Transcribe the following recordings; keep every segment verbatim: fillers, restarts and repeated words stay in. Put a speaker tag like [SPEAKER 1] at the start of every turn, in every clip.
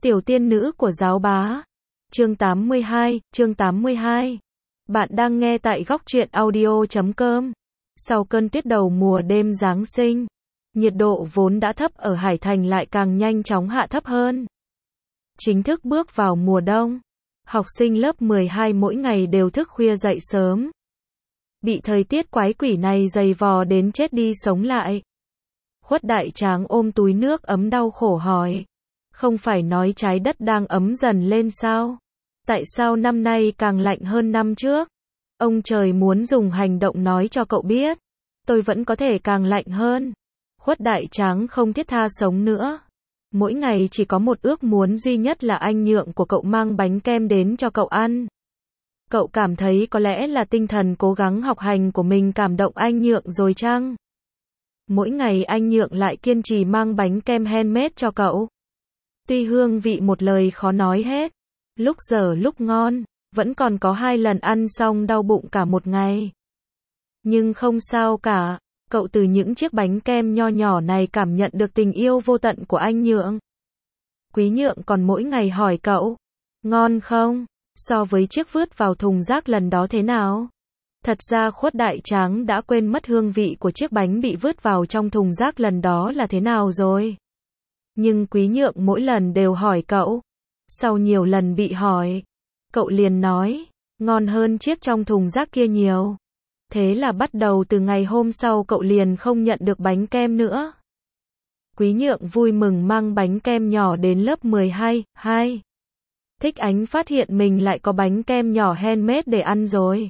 [SPEAKER 1] Tiểu tiên nữ của giáo bá. Chương tám mươi hai, chương tám mươi hai. Bạn đang nghe tại góc truyện audio chấm com. Sau cơn tuyết đầu mùa đêm Giáng sinh, nhiệt độ vốn đã thấp ở Hải Thành lại càng nhanh chóng hạ thấp hơn. Chính thức bước vào mùa đông. Học sinh lớp mười hai mỗi ngày đều thức khuya dậy sớm. Bị thời tiết quái quỷ này giày vò đến chết đi sống lại. Khuất Đại Tráng ôm túi nước ấm đau khổ hỏi. Không phải nói trái đất đang ấm dần lên sao? Tại sao năm nay càng lạnh hơn năm trước? Ông trời muốn dùng hành động nói cho cậu biết. Tôi vẫn có thể càng lạnh hơn. Khuất Đại Tráng không thiết tha sống nữa. Mỗi ngày chỉ có một ước muốn duy nhất là anh Nhượng của cậu mang bánh kem đến cho cậu ăn. Cậu cảm thấy có lẽ là tinh thần cố gắng học hành của mình cảm động anh Nhượng rồi chăng? Mỗi ngày anh Nhượng lại kiên trì mang bánh kem handmade cho cậu. Tuy hương vị một lời khó nói hết, lúc dở lúc ngon, vẫn còn có hai lần ăn xong đau bụng cả một ngày. Nhưng không sao cả, cậu từ những chiếc bánh kem nho nhỏ này cảm nhận được tình yêu vô tận của anh Nhượng. Quý Nhượng còn mỗi ngày hỏi cậu, ngon không? So với chiếc vứt vào thùng rác lần đó thế nào? Thật ra Khuất Đại Tráng đã quên mất hương vị của chiếc bánh bị vứt vào trong thùng rác lần đó là thế nào rồi. Nhưng Quý Nhượng mỗi lần đều hỏi cậu. Sau nhiều lần bị hỏi, cậu liền nói, ngon hơn chiếc trong thùng rác kia nhiều. Thế là bắt đầu từ ngày hôm sau cậu liền không nhận được bánh kem nữa. Quý Nhượng vui mừng mang bánh kem nhỏ đến lớp mười hai, hai. Thích Ánh phát hiện mình lại có bánh kem nhỏ handmade để ăn rồi.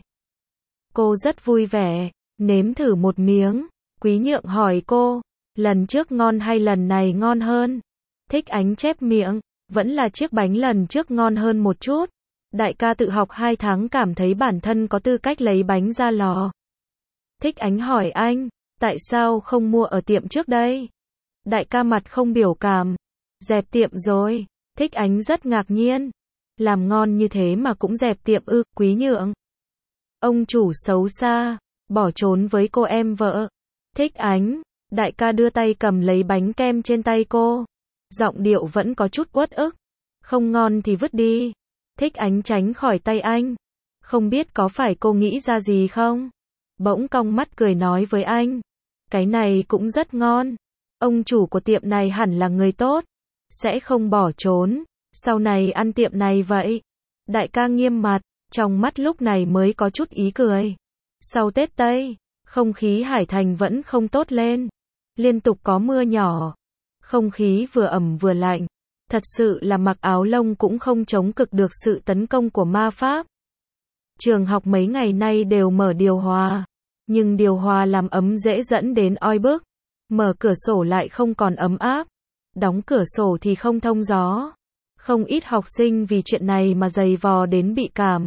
[SPEAKER 1] Cô rất vui vẻ, nếm thử một miếng. Quý Nhượng hỏi cô, lần trước ngon hay lần này ngon hơn? Thích Ánh chép miệng, vẫn là chiếc bánh lần trước ngon hơn một chút. Đại ca tự học hai tháng cảm thấy bản thân có tư cách lấy bánh ra lò. Thích Ánh hỏi anh, tại sao không mua ở tiệm trước đây? Đại ca mặt không biểu cảm, dẹp tiệm rồi. Thích Ánh rất ngạc nhiên, làm ngon như thế mà cũng dẹp tiệm ư? Quý Nhượng, ông chủ xấu xa, bỏ trốn với cô em vợ. Thích Ánh, đại ca đưa tay cầm lấy bánh kem trên tay cô. Giọng điệu vẫn có chút uất ức. Không ngon thì vứt đi. Thích Ánh tránh khỏi tay anh. Không biết có phải cô nghĩ ra gì không? Bỗng cong mắt cười nói với anh. Cái này cũng rất ngon. Ông chủ của tiệm này hẳn là người tốt. Sẽ không bỏ trốn. Sau này ăn tiệm này vậy. Đại ca nghiêm mặt. Trong mắt lúc này mới có chút ý cười. Sau Tết Tây, không khí Hải Thành vẫn không tốt lên. Liên tục có mưa nhỏ. Không khí vừa ẩm vừa lạnh. Thật sự là mặc áo lông cũng không chống cự được sự tấn công của ma pháp. Trường học mấy ngày nay đều mở điều hòa. Nhưng điều hòa làm ấm dễ dẫn đến oi bức. Mở cửa sổ lại không còn ấm áp. Đóng cửa sổ thì không thông gió. Không ít học sinh vì chuyện này mà giày vò đến bị cảm.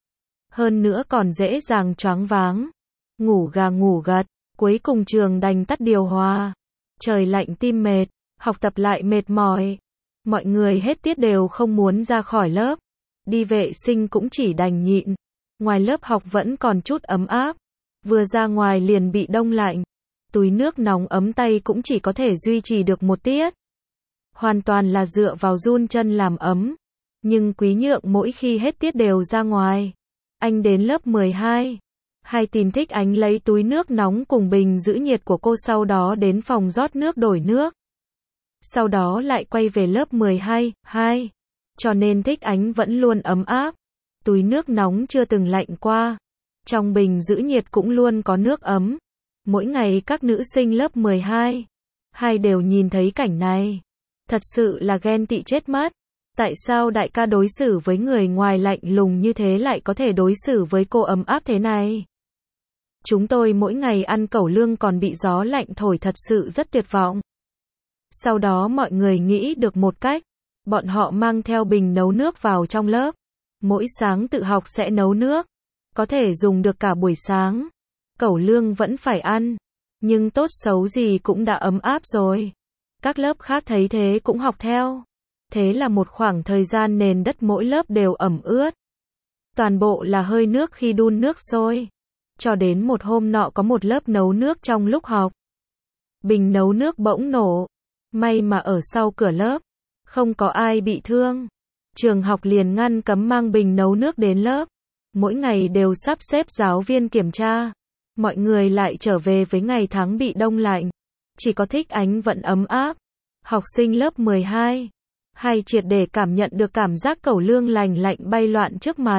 [SPEAKER 1] Hơn nữa còn dễ dàng choáng váng. Ngủ gà ngủ gật. Cuối cùng trường đành tắt điều hòa. Trời lạnh tim mệt. Học tập lại mệt mỏi. Mọi người hết tiết đều không muốn ra khỏi lớp. Đi vệ sinh cũng chỉ đành nhịn. Ngoài lớp học vẫn còn chút ấm áp. Vừa ra ngoài liền bị đông lạnh. Túi nước nóng ấm tay cũng chỉ có thể duy trì được một tiết. Hoàn toàn là dựa vào run chân làm ấm. Nhưng Quý Nhượng mỗi khi hết tiết đều ra ngoài. Anh đến lớp mười hai. Hai tìm Thích Ánh lấy túi nước nóng cùng bình giữ nhiệt của cô, sau đó đến phòng rót nước đổi nước. Sau đó lại quay về lớp mười hai, hai. Cho nên Thích Ánh vẫn luôn ấm áp. Túi nước nóng chưa từng lạnh qua. Trong bình giữ nhiệt cũng luôn có nước ấm. Mỗi ngày các nữ sinh lớp mười hai, hai đều nhìn thấy cảnh này. Thật sự là ghen tị chết mất. Tại sao đại ca đối xử với người ngoài lạnh lùng như thế lại có thể đối xử với cô ấm áp thế này? Chúng tôi mỗi ngày ăn cẩu lương còn bị gió lạnh thổi, thật sự rất tuyệt vọng. Sau đó mọi người nghĩ được một cách. Bọn họ mang theo bình nấu nước vào trong lớp. Mỗi sáng tự học sẽ nấu nước. Có thể dùng được cả buổi sáng. Cẩu lương vẫn phải ăn. Nhưng tốt xấu gì cũng đã ấm áp rồi. Các lớp khác thấy thế cũng học theo. Thế là một khoảng thời gian nền đất mỗi lớp đều ẩm ướt. Toàn bộ là hơi nước khi đun nước sôi. Cho đến một hôm nọ có một lớp nấu nước trong lúc học. Bình nấu nước bỗng nổ. May mà ở sau cửa lớp. Không có ai bị thương. Trường học liền ngăn cấm mang bình nấu nước đến lớp. Mỗi ngày đều sắp xếp giáo viên kiểm tra. Mọi người lại trở về với ngày tháng bị đông lạnh. Chỉ có Thích Ánh vẫn ấm áp. Học sinh lớp mười hai. Hay triệt để cảm nhận được cảm giác cẩu lương lành lạnh bay loạn trước mặt.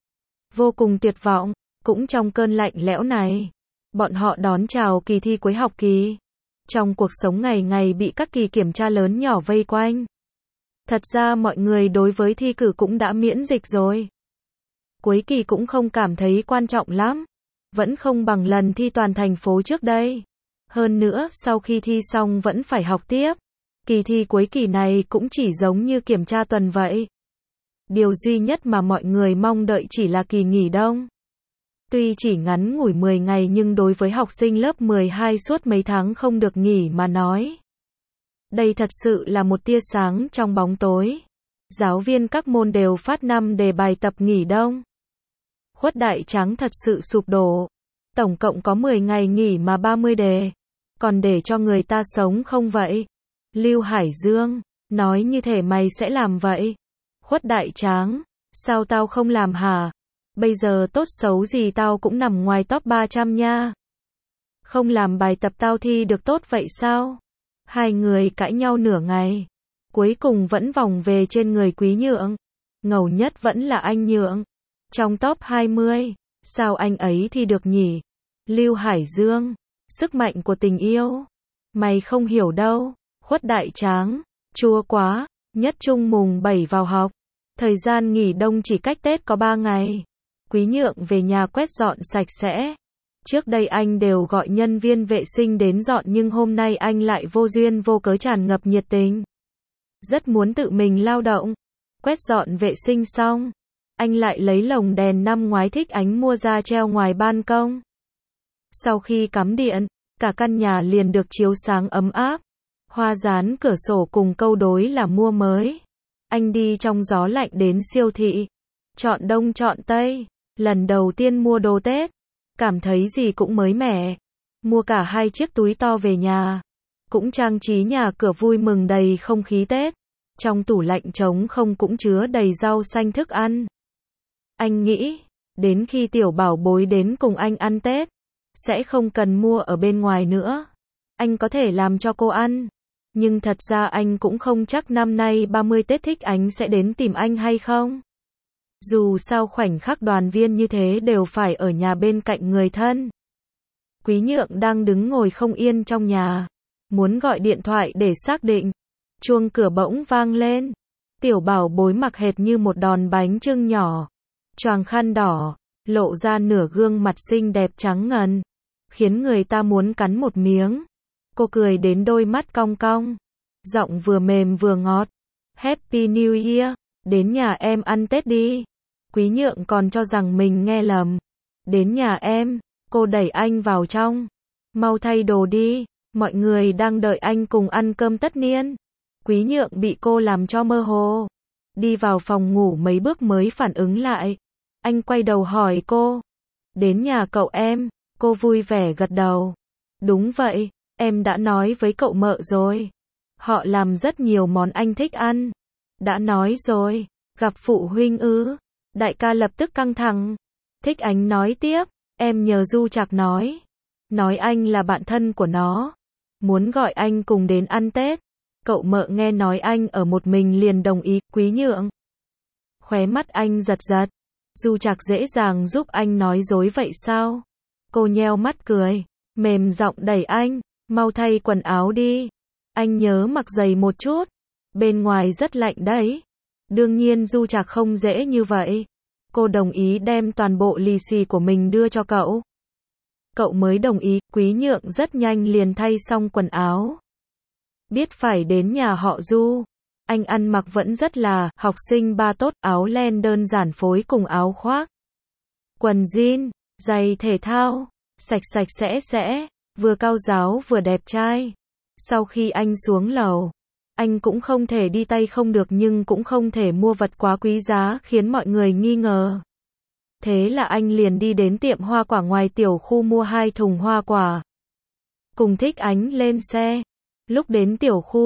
[SPEAKER 1] Vô cùng tuyệt vọng. Cũng trong cơn lạnh lẽo này, bọn họ đón chào kỳ thi cuối học kỳ. Trong cuộc sống ngày ngày bị các kỳ kiểm tra lớn nhỏ vây quanh. Thật ra mọi người đối với thi cử cũng đã miễn dịch rồi. Cuối kỳ cũng không cảm thấy quan trọng lắm. Vẫn không bằng lần thi toàn thành phố trước đây. Hơn nữa, sau khi thi xong vẫn phải học tiếp. Kỳ thi cuối kỳ này cũng chỉ giống như kiểm tra tuần vậy. Điều duy nhất mà mọi người mong đợi chỉ là kỳ nghỉ đông. Tuy chỉ ngắn ngủi mười ngày nhưng đối với học sinh lớp mười hai suốt mấy tháng không được nghỉ mà nói. Đây thật sự là một tia sáng trong bóng tối. Giáo viên các môn đều phát năm đề bài tập nghỉ đông. Khuất Đại Tráng thật sự sụp đổ. Tổng cộng có mười ngày nghỉ mà ba mươi đề. Còn để cho người ta sống không vậy? Lưu Hải Dương, nói như thể mày sẽ làm vậy. Khuất Đại Tráng, sao tao không làm hả? Bây giờ tốt xấu gì tao cũng nằm ngoài top ba trăm nha. Không làm bài tập tao thi được tốt vậy sao? Hai người cãi nhau nửa ngày. Cuối cùng vẫn vòng về trên người Quý Nhượng. Ngầu nhất vẫn là anh Nhượng. Trong top hai mươi, sao anh ấy thi được nhỉ? Lưu Hải Dương, sức mạnh của tình yêu. Mày không hiểu đâu. Khuất Đại Tráng, chua quá, nhất trung mùng bảy vào học. Thời gian nghỉ đông chỉ cách Tết có ba ngày. Quý Nhượng về nhà quét dọn sạch sẽ. Trước đây anh đều gọi nhân viên vệ sinh đến dọn nhưng hôm nay anh lại vô duyên vô cớ tràn ngập nhiệt tình. Rất muốn tự mình lao động. Quét dọn vệ sinh xong, anh lại lấy lồng đèn năm ngoái Thích Ánh mua ra treo ngoài ban công. Sau khi cắm điện, cả căn nhà liền được chiếu sáng ấm áp. Hoa dán cửa sổ cùng câu đối là mua mới. Anh đi trong gió lạnh đến siêu thị. Chọn đông chọn tây. Lần đầu tiên mua đồ Tết. Cảm thấy gì cũng mới mẻ. Mua cả hai chiếc túi to về nhà. Cũng trang trí nhà cửa vui mừng đầy không khí Tết. Trong tủ lạnh trống không cũng chứa đầy rau xanh thức ăn. Anh nghĩ, đến khi tiểu bảo bối đến cùng anh ăn Tết, sẽ không cần mua ở bên ngoài nữa. Anh có thể làm cho cô ăn. Nhưng thật ra anh cũng không chắc năm nay ba mươi Tết Thích Ánh sẽ đến tìm anh hay không. Dù sao khoảnh khắc đoàn viên như thế đều phải ở nhà bên cạnh người thân. Quý Nhượng đang đứng ngồi không yên trong nhà. Muốn gọi điện thoại để xác định. Chuông cửa bỗng vang lên. Tiểu bảo bối mặc hệt như một đòn bánh chưng nhỏ. Choàng khăn đỏ, lộ ra nửa gương mặt xinh đẹp trắng ngần. Khiến người ta muốn cắn một miếng. Cô cười đến đôi mắt cong cong. Giọng vừa mềm vừa ngọt. Happy New Year. Đến nhà em ăn Tết đi. Quý Nhượng còn cho rằng mình nghe lầm. Đến nhà em. Cô đẩy anh vào trong. Mau thay đồ đi. Mọi người đang đợi anh cùng ăn cơm tất niên. Quý Nhượng bị cô làm cho mơ hồ. Đi vào phòng ngủ mấy bước mới phản ứng lại. Anh quay đầu hỏi cô. Đến nhà cậu em. Cô vui vẻ gật đầu. Đúng vậy. Em đã nói với cậu mợ rồi. Họ làm rất nhiều món anh thích ăn. Đã nói rồi. Gặp phụ huynh ư? Đại ca lập tức căng thẳng. Thích Ánh nói tiếp. Em nhờ Du Trạc nói. Nói anh là bạn thân của nó. Muốn gọi anh cùng đến ăn Tết. Cậu mợ nghe nói anh ở một mình liền đồng ý. Quý Nhượng. Khóe mắt anh giật giật. Du Trạc dễ dàng giúp anh nói dối vậy sao? Cô nheo mắt cười. Mềm giọng đẩy anh. Mau thay quần áo đi. Anh nhớ mặc giày một chút. Bên ngoài rất lạnh đấy. Đương nhiên Du Trạc không dễ như vậy. Cô đồng ý đem toàn bộ lì xì của mình đưa cho cậu. Cậu mới đồng ý. Quý Nhượng rất nhanh liền thay xong quần áo. Biết phải đến nhà họ Du. Anh ăn mặc vẫn rất là học sinh ba tốt, áo len đơn giản phối cùng áo khoác. Quần jean, giày thể thao, sạch sạch sẽ sẽ, vừa cao ráo vừa đẹp trai. Sau khi anh xuống lầu, anh cũng không thể đi tay không được nhưng cũng không thể mua vật quá quý giá khiến mọi người nghi ngờ. Thế là anh liền đi đến tiệm hoa quả ngoài tiểu khu mua hai thùng hoa quả. Cùng Thích Ánh lên xe. Lúc đến tiểu khu,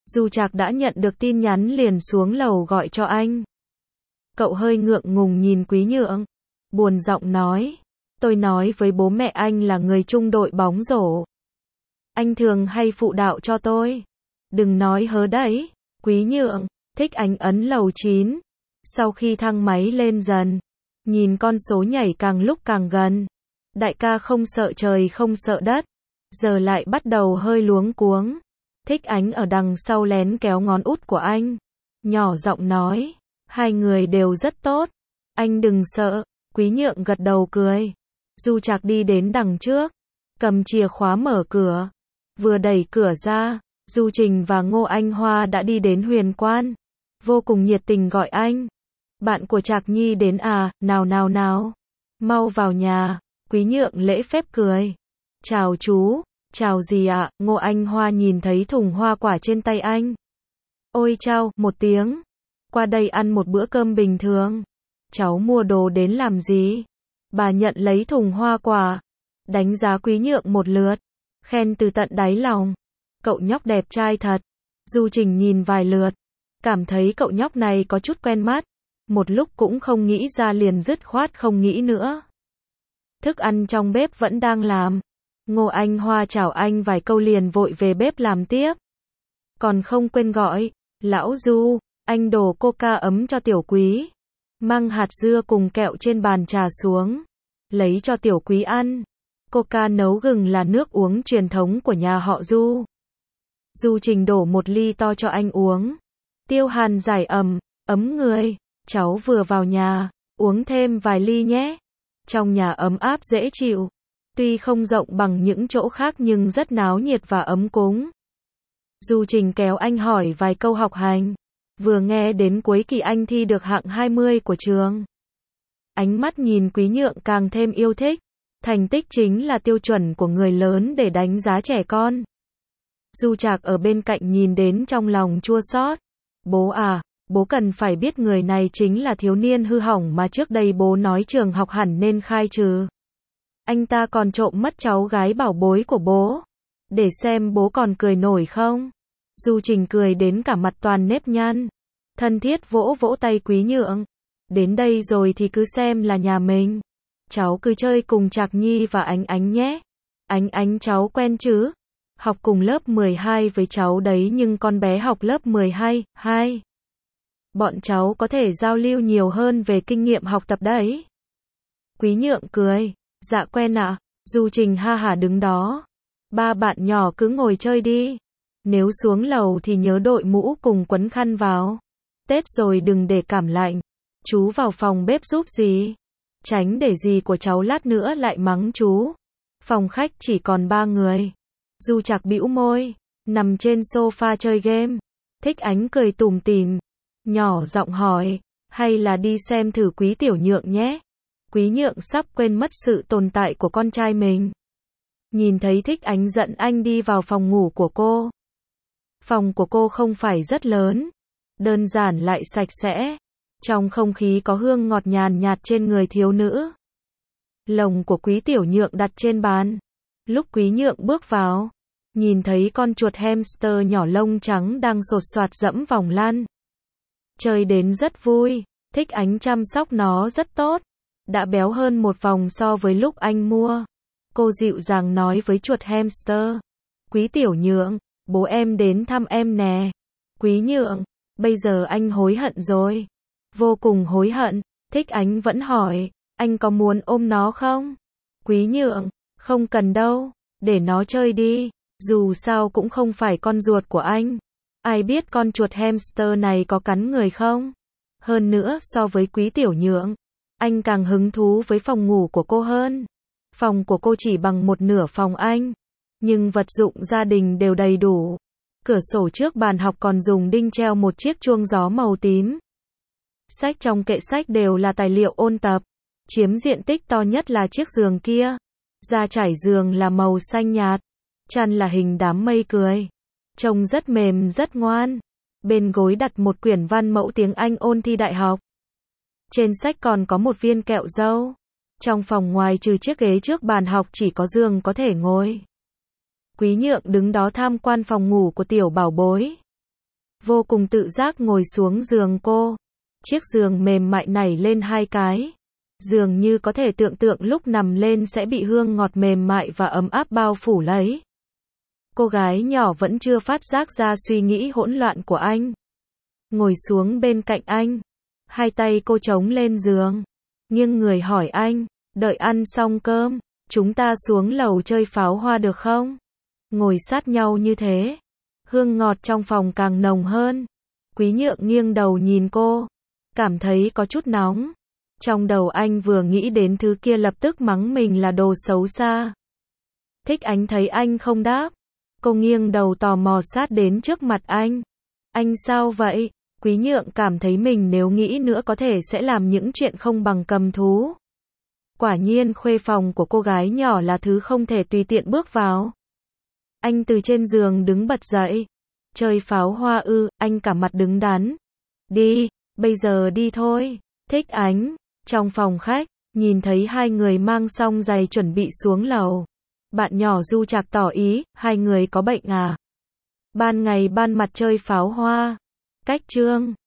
[SPEAKER 1] Du Trạc đã nhận được tin nhắn liền xuống lầu gọi cho anh. Cậu hơi ngượng ngùng nhìn Quý Nhượng, buồn giọng nói, tôi nói với bố mẹ anh là người chung đội bóng rổ. Anh thường hay phụ đạo cho tôi. Đừng nói hớ đấy. Quý Nhượng, Thích Ánh ấn lầu chín. Sau khi thang máy lên dần, nhìn con số nhảy càng lúc càng gần. Đại ca không sợ trời không sợ đất. Giờ lại bắt đầu hơi luống cuống. Thích Ánh ở đằng sau lén kéo ngón út của anh. Nhỏ giọng nói, hai người đều rất tốt. Anh đừng sợ. Quý Nhượng gật đầu cười. Du Trạc đi đến đằng trước, cầm chìa khóa mở cửa. Vừa đẩy cửa ra, Du Trình và Ngô Anh Hoa đã đi đến Huyền Quan. Vô cùng nhiệt tình gọi anh. Bạn của Trạc Nhi đến à, nào nào nào. Mau vào nhà. Quý Nhượng lễ phép cười. Chào chú. Chào gì ạ? Ngô Anh Hoa nhìn thấy thùng hoa quả trên tay anh. Ôi chao, một tiếng. Qua đây ăn một bữa cơm bình thường. Cháu mua đồ đến làm gì? Bà nhận lấy thùng hoa quả. Đánh giá Quý Nhượng một lượt. Khen từ tận đáy lòng. Cậu nhóc đẹp trai thật. Du Trình nhìn vài lượt. Cảm thấy cậu nhóc này có chút quen mắt. Một lúc cũng không nghĩ ra liền dứt khoát không nghĩ nữa. Thức ăn trong bếp vẫn đang làm. Ngô Anh Hoa chào anh vài câu liền vội về bếp làm tiếp. Còn không quên gọi, lão Du, anh đổ coca ấm cho Tiểu Quý. Mang hạt dưa cùng kẹo trên bàn trà xuống. Lấy cho Tiểu Quý ăn. Coca nấu gừng là nước uống truyền thống của nhà họ Du. Du Trình đổ một ly to cho anh uống. Tiêu Hàn giải ẩm, ấm người. Cháu vừa vào nhà, uống thêm vài ly nhé. Trong nhà ấm áp dễ chịu. Tuy không rộng bằng những chỗ khác nhưng rất náo nhiệt và ấm cúng. Du Trình kéo anh hỏi vài câu học hành. Vừa nghe đến cuối kỳ anh thi được hạng hai mươi của trường. Ánh mắt nhìn Quý Nhượng càng thêm yêu thích. Thành tích chính là tiêu chuẩn của người lớn để đánh giá trẻ con. Du Trạc ở bên cạnh nhìn đến trong lòng chua xót. Bố à, bố cần phải biết người này chính là thiếu niên hư hỏng mà trước đây bố nói trường học hẳn nên khai trừ. Anh ta còn trộm mất cháu gái bảo bối của bố. Để xem bố còn cười nổi không. Du Trình cười đến cả mặt toàn nếp nhăn. Thân thiết vỗ vỗ tay Quý Nhượng. Đến đây rồi thì cứ xem là nhà mình. Cháu cứ chơi cùng Trạc Nhi và Ánh Ánh nhé. Ánh Ánh cháu quen chứ? Học cùng lớp mười hai với cháu đấy nhưng con bé học lớp mười hai, hai. Bọn cháu có thể giao lưu nhiều hơn về kinh nghiệm học tập đấy. Quý Nhượng cười. Dạ quen ạ. À? Du Trình ha hả đứng đó. Ba bạn nhỏ cứ ngồi chơi đi. Nếu xuống lầu thì nhớ đội mũ cùng quấn khăn vào. Tết rồi đừng để cảm lạnh. Chú vào phòng bếp giúp gì. Tránh để dì của cháu lát nữa lại mắng chú. Phòng khách chỉ còn ba người. Du Trạc bĩu môi. Nằm trên sofa chơi game. Thích Ánh cười tủm tỉm. Nhỏ giọng hỏi. Hay là đi xem thử Quý Tiểu Nhượng nhé. Quý Nhượng sắp quên mất sự tồn tại của con trai mình. Nhìn thấy Thích Ánh dẫn anh đi vào phòng ngủ của cô. Phòng của cô không phải rất lớn. Đơn giản lại sạch sẽ. Trong không khí có hương ngọt nhàn nhạt trên người thiếu nữ. Lồng của Quý Tiểu Nhượng đặt trên bàn. Lúc Quý Nhượng bước vào, nhìn thấy con chuột hamster nhỏ lông trắng đang sột soạt dẫm vòng lăn. Chơi đến rất vui, Thích Ánh chăm sóc nó rất tốt. Đã béo hơn một vòng so với lúc anh mua. Cô dịu dàng nói với chuột hamster. Quý Tiểu Nhượng, bố em đến thăm em nè. Quý Nhượng, bây giờ anh hối hận rồi. Vô cùng hối hận. Thích Ánh vẫn hỏi, anh có muốn ôm nó không? Quý Nhượng, không cần đâu, để nó chơi đi. Dù sao cũng không phải con ruột của anh. Ai biết con chuột hamster này có cắn người không? Hơn nữa so với Quý Tiểu Nhượng, anh càng hứng thú với phòng ngủ của cô hơn. Phòng của cô chỉ bằng một nửa phòng anh. Nhưng vật dụng gia đình đều đầy đủ. Cửa sổ trước bàn học còn dùng đinh treo một chiếc chuông gió màu tím. Sách trong kệ sách đều là tài liệu ôn tập. Chiếm diện tích to nhất là chiếc giường kia. Da trải giường là màu xanh nhạt. Chăn là hình đám mây cười. Trông rất mềm rất ngoan. Bên gối đặt một quyển văn mẫu tiếng Anh ôn thi đại học. Trên sách còn có một viên kẹo dâu. Trong phòng ngoài trừ chiếc ghế trước bàn học chỉ có giường có thể ngồi. Quý Nhượng đứng đó tham quan phòng ngủ của tiểu bảo bối. vô cùng tự giác ngồi xuống giường cô. Chiếc giường mềm mại nảy lên hai cái. Dường như có thể tưởng tượng lúc nằm lên sẽ bị hương ngọt mềm mại và ấm áp bao phủ lấy. Cô gái nhỏ vẫn chưa phát giác ra suy nghĩ hỗn loạn của anh. Ngồi xuống bên cạnh anh. Hai tay cô chống lên giường. Nghiêng người hỏi anh, đợi ăn xong cơm, chúng ta xuống lầu chơi pháo hoa được không? Ngồi sát nhau như thế. Hương ngọt trong phòng càng nồng hơn. Quý Nhượng nghiêng đầu nhìn cô. Cảm thấy có chút nóng. Trong đầu anh vừa nghĩ đến thứ kia lập tức mắng mình là đồ xấu xa. Thích Ánh thấy anh không đáp. Cô nghiêng đầu tò mò sát đến trước mặt anh. Anh sao vậy? Quý Nhượng cảm thấy mình nếu nghĩ nữa có thể sẽ làm những chuyện không bằng cầm thú. Quả nhiên khuê phòng của cô gái nhỏ là thứ không thể tùy tiện bước vào. Anh từ trên giường đứng bật dậy. Chơi pháo hoa ư, anh cả mặt đứng đắn. Đi, bây giờ đi thôi. Thích Ánh. Trong phòng khách, nhìn thấy hai người mang xong giày chuẩn bị xuống lầu. Bạn nhỏ Du Trạc tỏ ý, hai người có bệnh à? Ban ngày ban mặt chơi pháo hoa. Cách chương